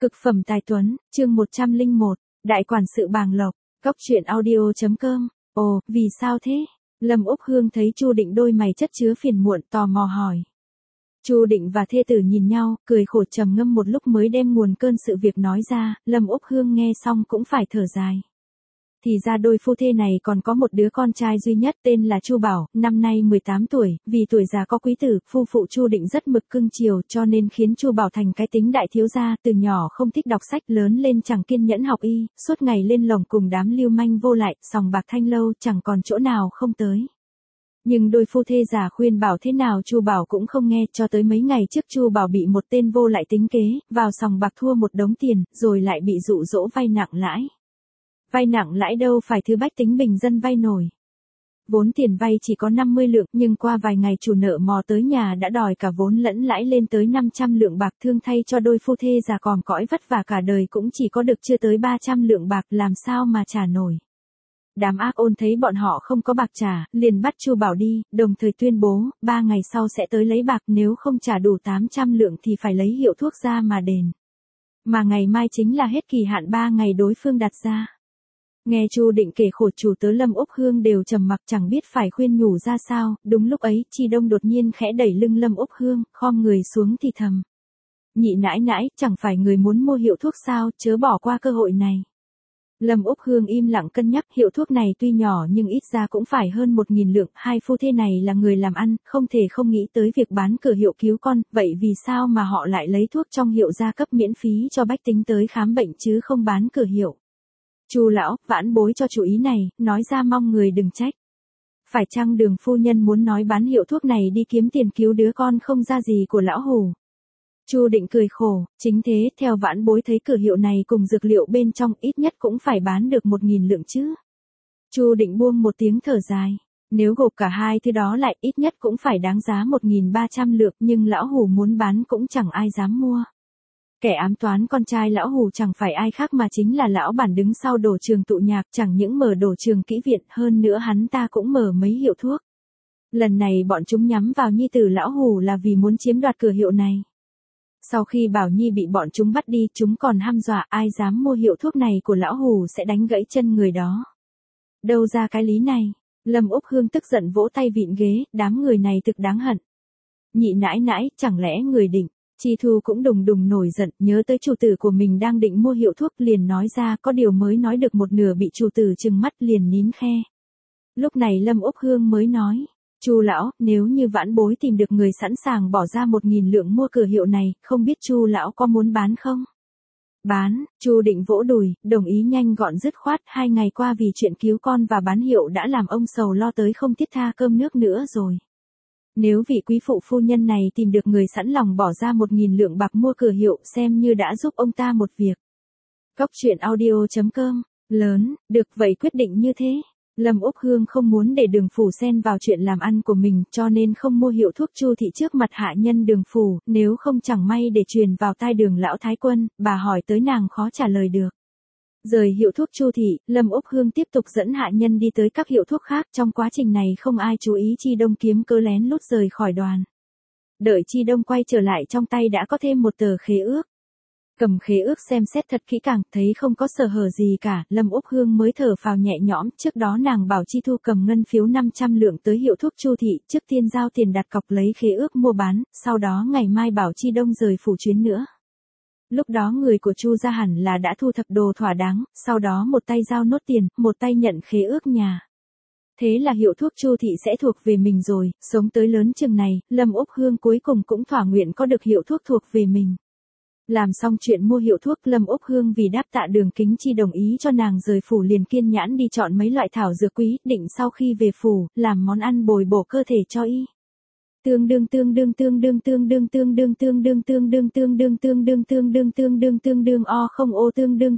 Cực phẩm tài tuấn, chương 101, Đại quản sự Bàng Lộc, Cóc truyện audio.com. Ồ, vì sao thế? Lâm Úc Hương thấy Chu Định đôi mày chất chứa phiền muộn tò mò hỏi. Chu Định và thê tử nhìn nhau, cười khổ trầm ngâm một lúc mới đem nguồn cơn sự việc nói ra, Lâm Úc Hương nghe xong cũng phải thở dài. Thì ra đôi phu thê này còn có một đứa con trai duy nhất tên là Chu Bảo, năm nay 18 tuổi, vì tuổi già có quý tử, phu phụ Chu Định rất mực cưng chiều cho nên khiến Chu Bảo thành cái tính đại thiếu gia, từ nhỏ không thích đọc sách, lớn lên chẳng kiên nhẫn học y, suốt ngày lên lồng cùng đám lưu manh vô lại, sòng bạc thanh lâu chẳng còn chỗ nào không tới. Nhưng đôi phu thê già khuyên bảo thế nào Chu Bảo cũng không nghe, cho tới mấy ngày trước Chu Bảo bị một tên vô lại tính kế, vào sòng bạc thua một đống tiền, rồi lại bị dụ dỗ vay nặng lãi. Vay nặng lãi đâu phải thứ bách tính bình dân vay nổi. Vốn tiền vay chỉ có 50 lượng, nhưng qua vài ngày chủ nợ mò tới nhà đã đòi cả vốn lẫn lãi lên tới 500 lượng bạc, thương thay cho đôi phu thê già còm cõi vất vả cả đời cũng chỉ có được chưa tới 300 lượng bạc, làm sao mà trả nổi. Đám ác ôn thấy bọn họ không có bạc trả, liền bắt Chu Bảo đi, đồng thời tuyên bố, 3 ngày sau sẽ tới lấy bạc, nếu không trả đủ 800 lượng thì phải lấy hiệu thuốc ra mà đền. Mà ngày mai chính là hết kỳ hạn 3 ngày đối phương đặt ra. Nghe Chu Định kể khổ, chủ tớ Lâm Úc Hương đều trầm mặc chẳng biết phải khuyên nhủ ra sao, đúng lúc ấy, Chi Đông đột nhiên khẽ đẩy lưng Lâm Úc Hương, khom người xuống thì thầm. Nhị nãi nãi, chẳng phải người muốn mua hiệu thuốc sao, chớ bỏ qua cơ hội này. Lâm Úc Hương im lặng cân nhắc, hiệu thuốc này tuy nhỏ nhưng ít ra cũng phải hơn 1.000 lượng, hai phu thê này là người làm ăn, không thể không nghĩ tới việc bán cửa hiệu cứu con, vậy vì sao mà họ lại lấy thuốc trong hiệu ra cấp miễn phí cho bách tính tới khám bệnh chứ không bán cửa hiệu. Chu lão, vãn bối cho chủ ý này, nói ra mong người đừng trách. Phải chăng Đường phu nhân muốn nói bán hiệu thuốc này đi kiếm tiền cứu đứa con không ra gì của lão hủ? Chu Định cười khổ, chính thế, theo vãn bối thấy cửa hiệu này cùng dược liệu bên trong ít nhất cũng phải bán được 1.000 lượng chứ. Chu Định buông một tiếng thở dài. Nếu gộp cả hai thứ đó lại ít nhất cũng phải đáng giá 1.300 lượng, nhưng lão hủ muốn bán cũng chẳng ai dám mua. Kẻ ám toán con trai lão hủ chẳng phải ai khác mà chính là lão bản đứng sau đổ trường tụ nhạc, chẳng những mở đổ trường kỹ viện, hơn nữa hắn ta cũng mở mấy hiệu thuốc. Lần này bọn chúng nhắm vào nhi tử lão hủ là vì muốn chiếm đoạt cửa hiệu này. Sau khi Bảo Nhi bị bọn chúng bắt đi, chúng còn hăm dọa ai dám mua hiệu thuốc này của lão hủ sẽ đánh gãy chân người đó. Đâu ra cái lý này? Lâm Úc Hương tức giận vỗ tay vịn ghế, đám người này thực đáng hận. Nhị nãi nãi, chẳng lẽ người định? Chi Thu cũng đùng đùng nổi giận, nhớ tới chủ tử của mình đang định mua hiệu thuốc liền nói ra, có điều mới nói được một nửa bị chủ tử trừng mắt liền nín khe. Lúc này Lâm Úc Hương mới nói, Chu lão, nếu như vãn bối tìm được người sẵn sàng bỏ ra 1.000 lượng mua cửa hiệu này, không biết Chu lão có muốn bán không? Bán, Chu Định vỗ đùi, đồng ý nhanh gọn dứt khoát, 2 ngày qua vì chuyện cứu con và bán hiệu đã làm ông sầu lo tới không thiết tha cơm nước nữa rồi. Nếu vị quý phụ phu nhân này tìm được người sẵn lòng bỏ ra 1.000 lượng bạc mua cửa hiệu, xem như đã giúp ông ta một việc. Cóc truyện audio.com, lớn, được vậy quyết định như thế. Lâm Úc Hương không muốn để Đường phủ xen vào chuyện làm ăn của mình, cho nên không mua hiệu thuốc Chu thị trước mặt hạ nhân Đường phủ, nếu không chẳng may để truyền vào tai Đường lão thái quân, bà hỏi tới nàng khó trả lời được. Rời hiệu thuốc Chu thị, Lâm Úc Hương tiếp tục dẫn hạ nhân đi tới các hiệu thuốc khác, trong quá trình này không ai chú ý Chi Đông kiếm cớ lén lút rời khỏi đoàn. Đợi Chi Đông quay trở lại trong tay đã có thêm một tờ khế ước. Cầm khế ước xem xét thật kỹ càng, thấy không có sơ hở gì cả, Lâm Úc Hương mới thở phào nhẹ nhõm, trước đó nàng bảo Chi Thu cầm ngân phiếu 500 lượng tới hiệu thuốc Chu thị, trước tiên giao tiền đặt cọc lấy khế ước mua bán, sau đó ngày mai bảo Chi Đông rời phủ chuyến nữa. Lúc đó người của Chu gia hẳn là đã thu thập đồ thỏa đáng, sau đó một tay giao nốt tiền, một tay nhận khế ước nhà. Thế là hiệu thuốc Chu thị sẽ thuộc về mình rồi, sống tới lớn chừng này, Lâm Úc Hương cuối cùng cũng thỏa nguyện có được hiệu thuốc thuộc về mình. Làm xong chuyện mua hiệu thuốc, Lâm Úc Hương vì đáp tạ Đường Kính Chi đồng ý cho nàng rời phủ liền kiên nhẫn đi chọn mấy loại thảo dược quý, định sau khi về phủ, làm món ăn bồi bổ cơ thể cho y. Tương đương o không ô tương đương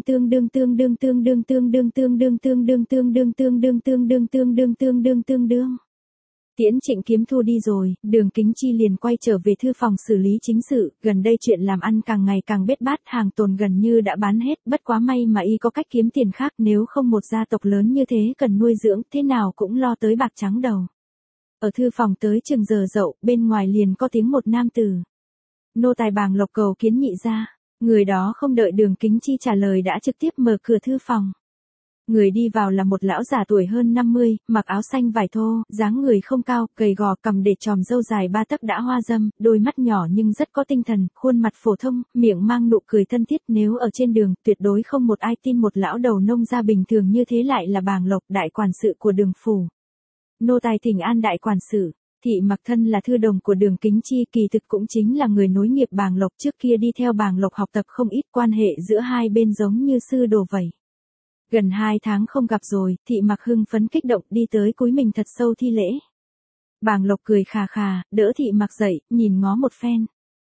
Tiễn Trịnh Kiếm Thu đi rồi, Đường Kính Chi liền quay trở về thư phòng xử lý chính sự, gần đây chuyện làm ăn càng ngày càng bết bát, hàng tồn gần như đã bán hết, bất quá may mà y có cách kiếm tiền khác, nếu không một gia tộc lớn như thế cần nuôi dưỡng, thế nào cũng lo tới bạc trắng đầu. Ở thư phòng tới chừng giờ dậu, bên ngoài liền có tiếng một nam tử. Nô tài Bàng Lộc cầu kiến nhị gia. Người đó không đợi Đường Kính Chi trả lời đã trực tiếp mở cửa thư phòng. Người đi vào là một lão già tuổi hơn 50, mặc áo xanh vải thô, dáng người không cao, gầy gò, cằm để tròm râu dài 3 tấc đã hoa râm, đôi mắt nhỏ nhưng rất có tinh thần, khuôn mặt phổ thông, miệng mang nụ cười thân thiết. Nếu ở trên đường, tuyệt đối không một ai tin một lão đầu nông gia bình thường như thế lại là Bàng Lộc, đại quản sự của Đường phủ. Nô tài thỉnh an đại quản sự. Thị Mặc thân là thư đồng của Đường Kính Chi, kỳ thực cũng chính là người nối nghiệp Bàng Lộc, trước kia đi theo Bàng Lộc học tập không ít, quan hệ giữa hai bên giống như sư đồ vậy. Gần 2 tháng không gặp rồi, Thị Mặc hưng phấn kích động đi tới cúi mình thật sâu thi lễ. Bàng Lộc cười khà khà, đỡ Thị Mặc dậy, nhìn ngó một phen.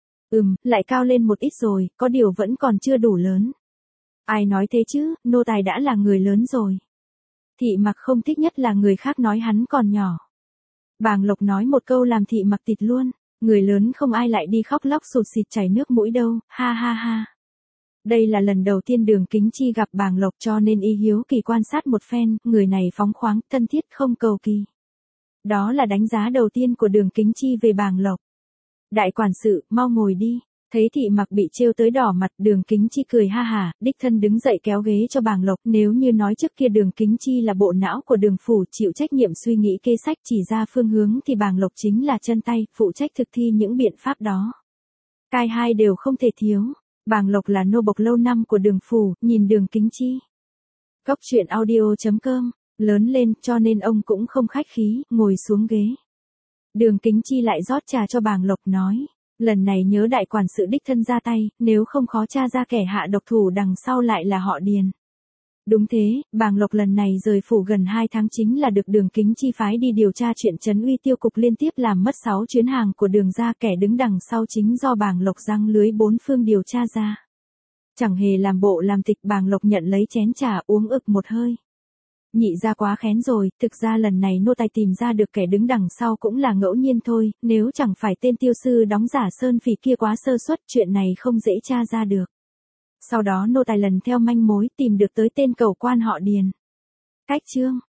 Lại cao lên một ít rồi, có điều vẫn còn chưa đủ lớn. Ai nói thế chứ, nô tài đã là người lớn rồi. Thị Mặc không thích nhất là người khác nói hắn còn nhỏ. Bàng Lộc nói một câu làm Thị Mặc tịt luôn, người lớn không ai lại đi khóc lóc sụt sịt chảy nước mũi đâu, ha ha ha. Đây là lần đầu tiên Đường Kính Chi gặp Bàng Lộc cho nên y hiếu kỳ quan sát một phen, người này phóng khoáng, thân thiết không cầu kỳ. Đó là đánh giá đầu tiên của Đường Kính Chi về Bàng Lộc. Đại quản sự, mau ngồi đi. Thấy Thị Mặc bị trêu tới đỏ mặt, Đường Kính Chi cười ha hả, đích thân đứng dậy kéo ghế cho Bàng Lộc. Nếu như nói trước kia Đường Kính Chi là bộ não của Đường phủ, chịu trách nhiệm suy nghĩ kế sách chỉ ra phương hướng, thì Bàng Lộc chính là chân tay, phụ trách thực thi những biện pháp đó. Cai hai đều không thể thiếu. Bàng Lộc là nô bộc lâu năm của Đường phủ, nhìn Đường Kính Chi. Cốc truyện audio.com, lớn lên cho nên ông cũng không khách khí, ngồi xuống ghế. Đường Kính Chi lại rót trà cho Bàng Lộc nói, lần này nhớ đại quản sự đích thân ra tay, nếu không khó tra ra kẻ hạ độc thủ đằng sau lại là họ Điền. Đúng thế, Bàng Lộc lần này rời phủ gần 2 tháng chính là được Đường Kính Chi phái đi điều tra chuyện trấn uy tiêu cục liên tiếp làm mất 6 chuyến hàng của Đường gia, kẻ đứng đằng sau chính do Bàng Lộc giăng lưới 4 phương điều tra ra. Chẳng hề làm bộ làm tịch, Bàng Lộc nhận lấy chén trà uống ực một hơi. Nhị gia quá khén rồi, thực ra lần này nô tài tìm ra được kẻ đứng đằng sau cũng là ngẫu nhiên thôi, nếu chẳng phải tên tiêu sư đóng giả Sơn Phỉ kia quá sơ suất, chuyện này không dễ tra ra được. Sau đó nô tài lần theo manh mối tìm được tới tên cẩu quan họ Điền. Cách chương